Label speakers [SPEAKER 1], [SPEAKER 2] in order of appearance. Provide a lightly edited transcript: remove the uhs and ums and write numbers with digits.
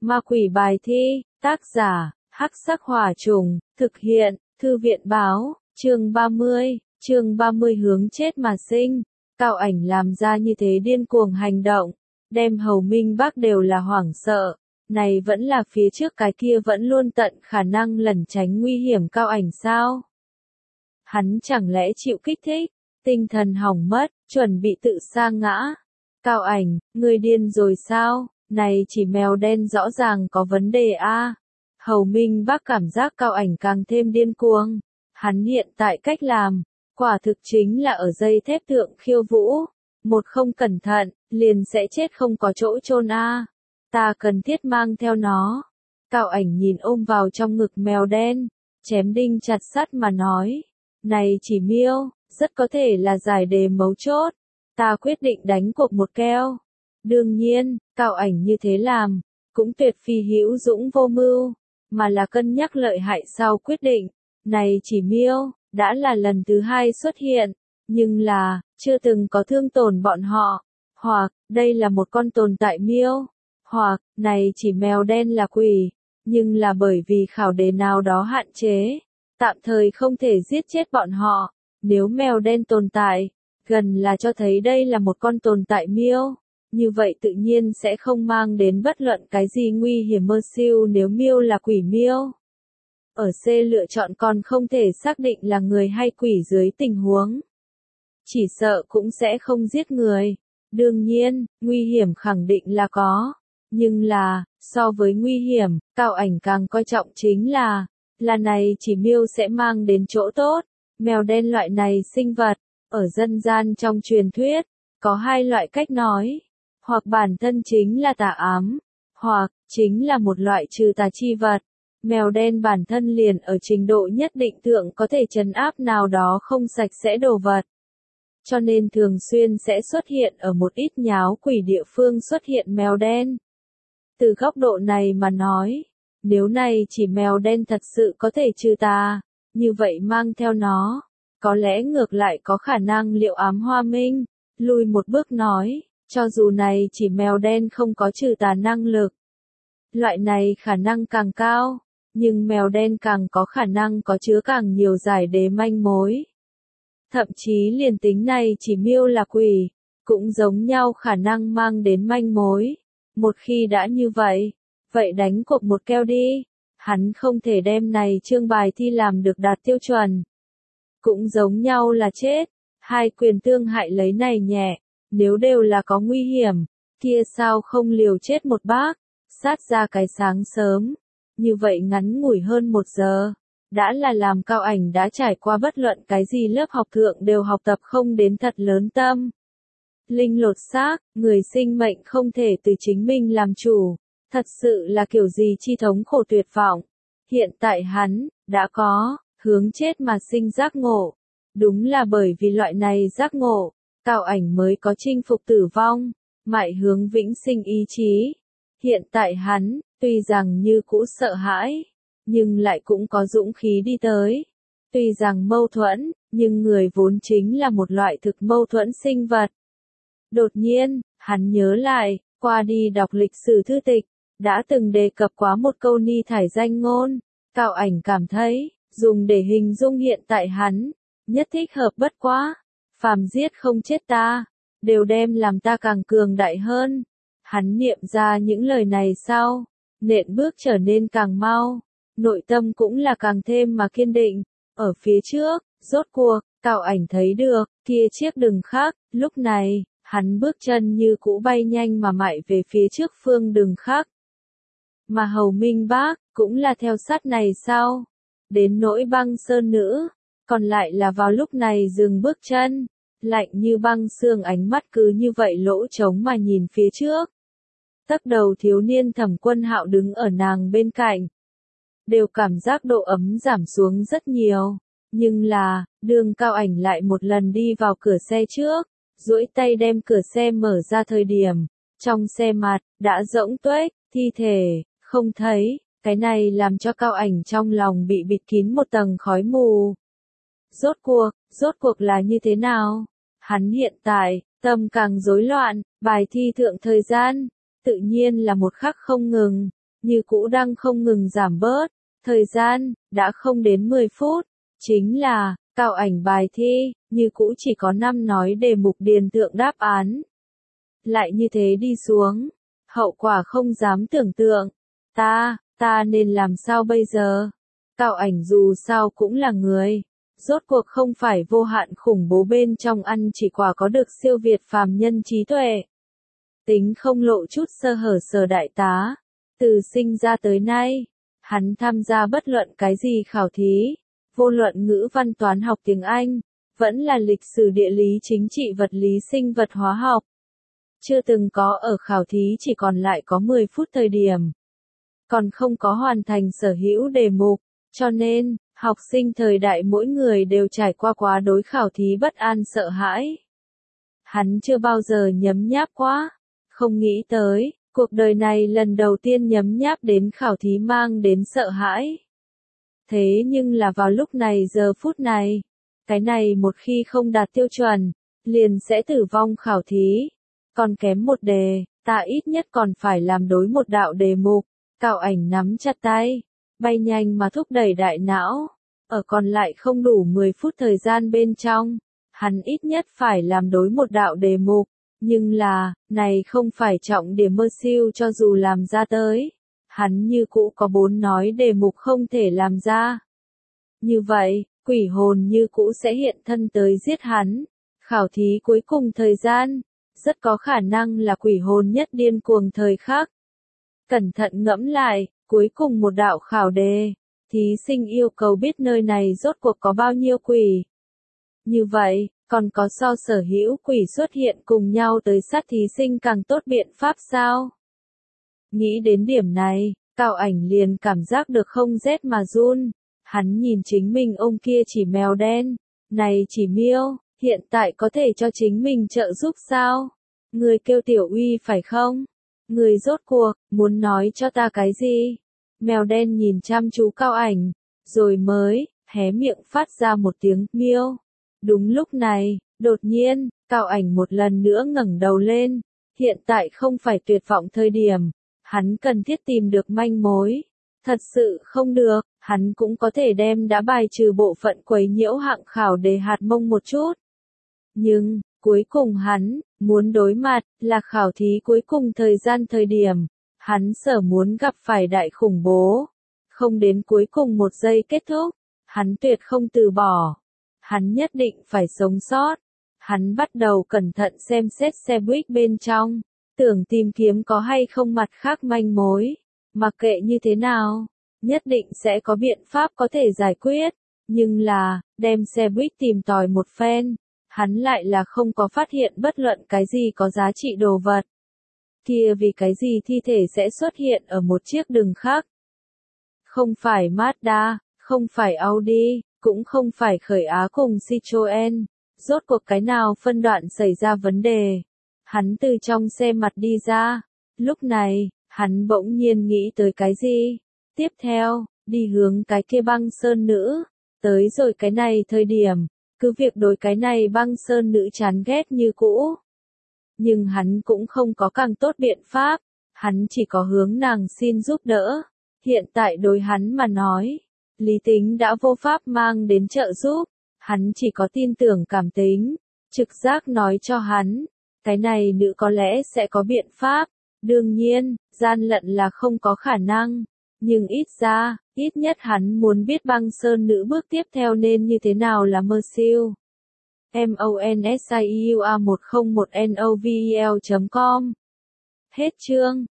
[SPEAKER 1] Ma quỷ bài thi, tác giả, Hắc Sắc Hỏa Trùng, thực hiện, Thư viện báo, chương 30 hướng chết mà sinh. Cao Ảnh làm ra như thế điên cuồng hành động, đem Hầu Minh Bắc đều là hoảng sợ, này vẫn là phía trước cái kia vẫn luôn tận khả năng lẩn tránh nguy hiểm Cao Ảnh sao? Hắn chẳng lẽ chịu kích thích, tinh thần hỏng mất, chuẩn bị tự sa ngã? Cao Ảnh, ngươi điên rồi sao? Này chỉ mèo đen rõ ràng có vấn đề a. Hầu Minh Bắc cảm giác Cao Ảnh càng thêm điên cuồng. Hắn hiện tại cách làm, quả thực chính là ở dây thép thượng khiêu vũ. Một không cẩn thận, liền sẽ chết không có chỗ chôn a. Ta cần thiết mang theo nó. Cao Ảnh nhìn ôm vào trong ngực mèo đen, chém đinh chặt sắt mà nói. Này chỉ miêu, rất có thể là giải đề mấu chốt. Ta quyết định đánh cuộc một keo. Đương nhiên, Cao Ảnh như thế làm, cũng tuyệt phi hữu dũng vô mưu, mà là cân nhắc lợi hại sau quyết định. Này chỉ miêu, đã là lần thứ 2 xuất hiện, nhưng là, chưa từng có thương tổn bọn họ, hoặc, đây là một con tồn tại miêu, hoặc, này chỉ mèo đen là quỷ, nhưng là bởi vì khảo đề nào đó hạn chế, tạm thời không thể giết chết bọn họ. Nếu mèo đen tồn tại, gần là cho thấy đây là một con tồn tại miêu, như vậy tự nhiên sẽ không mang đến bất luận cái gì nguy hiểm mơ siêu nếu miêu là quỷ miêu. Ở C lựa chọn còn không thể xác định là người hay quỷ dưới tình huống. Chỉ sợ cũng sẽ không giết người. Đương nhiên, nguy hiểm khẳng định là có. Nhưng là, so với nguy hiểm, Cao Ảnh càng coi trọng chính là này chỉ miêu sẽ mang đến chỗ tốt. Mèo đen loại này sinh vật, ở dân gian trong truyền thuyết, có 2 loại cách nói. Hoặc bản thân chính là tà ám, hoặc chính là một loại trừ tà chi vật. Mèo đen bản thân liền ở trình độ nhất định thượng có thể trấn áp nào đó không sạch sẽ đồ vật. Cho nên thường xuyên sẽ xuất hiện ở một ít nháo quỷ địa phương xuất hiện mèo đen. Từ góc độ này mà nói, nếu này chỉ mèo đen thật sự có thể trừ tà, như vậy mang theo nó, có lẽ ngược lại có khả năng liệu ám hoa minh. Lùi một bước nói, cho dù này chỉ mèo đen không có trừ tà năng lực, loại này khả năng càng cao, nhưng mèo đen càng có khả năng có chứa càng nhiều giải đế manh mối. Thậm chí liền tính này chỉ miêu là quỷ, cũng giống nhau khả năng mang đến manh mối. Một khi đã như vậy, vậy đánh cuộc một keo đi. Hắn không thể đem này chương bài thi làm được đạt tiêu chuẩn. Cũng giống nhau là chết, 2 quyền tương hại lấy này nhẹ, nếu đều là có nguy hiểm, kia sao không liều chết một bác, sát ra cái sáng sớm. Như vậy ngắn ngủi hơn 1 giờ, đã là làm Cao Ảnh đã trải qua bất luận cái gì lớp học thượng đều học tập không đến thật lớn tâm. Linh lột xác, người sinh mệnh không thể từ chính mình làm chủ, thật sự là kiểu gì chi thống khổ tuyệt vọng. Hiện tại hắn, đã có, hướng chết mà sinh giác ngộ. Đúng là bởi vì loại này giác ngộ, Cao Ảnh mới có chinh phục tử vong, mại hướng vĩnh sinh ý chí. Hiện tại hắn, tuy rằng như cũ sợ hãi, nhưng lại cũng có dũng khí đi tới. Tuy rằng mâu thuẫn, nhưng người vốn chính là một loại thực mâu thuẫn sinh vật. Đột nhiên, hắn nhớ lại, qua đi đọc lịch sử thư tịch, đã từng đề cập quá một câu ni thải danh ngôn. Cao Ảnh cảm thấy, dùng để hình dung hiện tại hắn, nhất thích hợp bất quá. Phàm giết không chết ta, đều đem làm ta càng cường đại hơn. Hắn niệm ra những lời này sau, nện bước trở nên càng mau, nội tâm cũng là càng thêm mà kiên định. Ở phía trước, rốt cuộc, Cao Ảnh thấy được, kia chiếc đường khác, lúc này, hắn bước chân như cũ bay nhanh mà mại về phía trước phương đường khác. Mà Hầu Minh Bắc, cũng là theo sát này sau. Đến nỗi Băng Sơn Nữ, còn lại là vào lúc này dừng bước chân, lạnh như băng xương ánh mắt cứ như vậy lỗ trống mà nhìn phía trước. Tấc đầu thiếu niên Thẩm Quân Hạo đứng ở nàng bên cạnh, đều cảm giác độ ấm giảm xuống rất nhiều, nhưng là, đường Cao Ảnh lại một lần đi vào cửa xe trước, duỗi tay đem cửa xe mở ra thời điểm, trong xe mặt, đã rỗng tuếch, thi thể, không thấy, cái này làm cho Cao Ảnh trong lòng bị bịt kín một tầng khói mù. Rốt cuộc là như thế nào? Hắn hiện tại, tâm càng rối loạn, bài thi thượng thời gian, tự nhiên là một khắc không ngừng, như cũ đang không ngừng giảm bớt. Thời gian, đã không đến 10 phút. Chính là, cào ảnh bài thi, như cũ chỉ có 5 nói đề mục điền tượng đáp án. Lại như thế đi xuống. Hậu quả không dám tưởng tượng. Ta nên làm sao bây giờ? Cào ảnh dù sao cũng là người. Rốt cuộc không phải vô hạn khủng bố bên trong ăn chỉ quả có được siêu việt phàm nhân trí tuệ. Tính không lộ chút sơ hở Sở đại tá. Từ sinh ra tới nay, hắn tham gia bất luận cái gì khảo thí, vô luận ngữ văn toán học tiếng Anh, vẫn là lịch sử địa lý chính trị vật lý sinh vật hóa học. Chưa từng có ở khảo thí chỉ còn lại có 10 phút thời điểm. Còn không có hoàn thành sở hữu đề mục, cho nên, học sinh thời đại mỗi người đều trải qua quá đối khảo thí bất an sợ hãi. Hắn chưa bao giờ nhấm nháp quá, không nghĩ tới, cuộc đời này lần đầu tiên nhấm nháp đến khảo thí mang đến sợ hãi. Thế nhưng là vào lúc này giờ phút này, cái này một khi không đạt tiêu chuẩn, liền sẽ tử vong khảo thí. Còn kém một đề, ta ít nhất còn phải làm đối một đạo đề mục. Cào ảnh nắm chặt tay, bay nhanh mà thúc đẩy đại não. Ở còn lại không đủ 10 phút thời gian bên trong, hắn ít nhất phải làm đối một đạo đề mục. Nhưng là, này không phải trọng điểm mơ siêu cho dù làm ra tới. Hắn như cũ có 4 nói đề mục không thể làm ra. Như vậy, quỷ hồn như cũ sẽ hiện thân tới giết hắn. Khảo thí cuối cùng thời gian, rất có khả năng là quỷ hồn nhất điên cuồng thời khắc. Cẩn thận ngẫm lại, cuối cùng một đạo khảo đề, thí sinh yêu cầu biết nơi này rốt cuộc có bao nhiêu quỷ. Như vậy, còn có so sở hữu quỷ xuất hiện cùng nhau tới sát thí sinh càng tốt biện pháp sao? Nghĩ đến điểm này, Cào ảnh liền cảm giác được không rét mà run. Hắn nhìn chính mình ông kia chỉ mèo đen, này chỉ miêu, hiện tại có thể cho chính mình trợ giúp sao? Người kêu Tiểu Uy phải không? Người rốt cuộc, muốn nói cho ta cái gì? Mèo đen nhìn chăm chú Cào ảnh, rồi mới, hé miệng phát ra một tiếng, miêu. Đúng lúc này, đột nhiên, Cào ảnh một lần nữa ngẩng đầu lên. Hiện tại không phải tuyệt vọng thời điểm. Hắn cần thiết tìm được manh mối. Thật sự không được, hắn cũng có thể đem đã bài trừ bộ phận quấy nhiễu hạng khảo đề hạt mông một chút. Nhưng, cuối cùng hắn, muốn đối mặt, là khảo thí cuối cùng thời điểm. Hắn sở muốn gặp phải đại khủng bố. Không đến cuối cùng một giây kết thúc. Hắn tuyệt không từ bỏ. Hắn nhất định phải sống sót. Hắn bắt đầu cẩn thận xem xét xe buýt bên trong. Tưởng tìm kiếm có hay không mặt khác manh mối. Mặc kệ như thế nào, nhất định sẽ có biện pháp có thể giải quyết. Nhưng là, đem xe buýt tìm tòi một phen, hắn lại là không có phát hiện bất luận cái gì có giá trị đồ vật. Kia vì cái gì thi thể sẽ xuất hiện ở một chiếc đường khác. Không phải Mazda, không phải Audi, cũng không phải Khởi Á cùng Citroen. Rốt cuộc cái nào phân đoạn xảy ra vấn đề. Hắn từ trong xe mặt đi ra. Lúc này, hắn bỗng nhiên nghĩ tới cái gì? Tiếp theo, đi hướng cái kia băng sơn nữ. Tới rồi cái này thời điểm, cứ việc đối cái này băng sơn nữ chán ghét như cũ. Nhưng hắn cũng không có càng tốt biện pháp. Hắn chỉ có hướng nàng xin giúp đỡ. Hiện tại đối hắn mà nói, lý tính đã vô pháp mang đến trợ giúp. Hắn chỉ có tin tưởng cảm tính. Trực giác nói cho hắn. Cái này nữ có lẽ sẽ có biện pháp. Đương nhiên, gian lận là không có khả năng. Nhưng ít nhất hắn muốn biết băng sơn nữ bước tiếp theo nên như thế nào là mơ siêu. MONSIEUA101NOVEL.com Hết chương.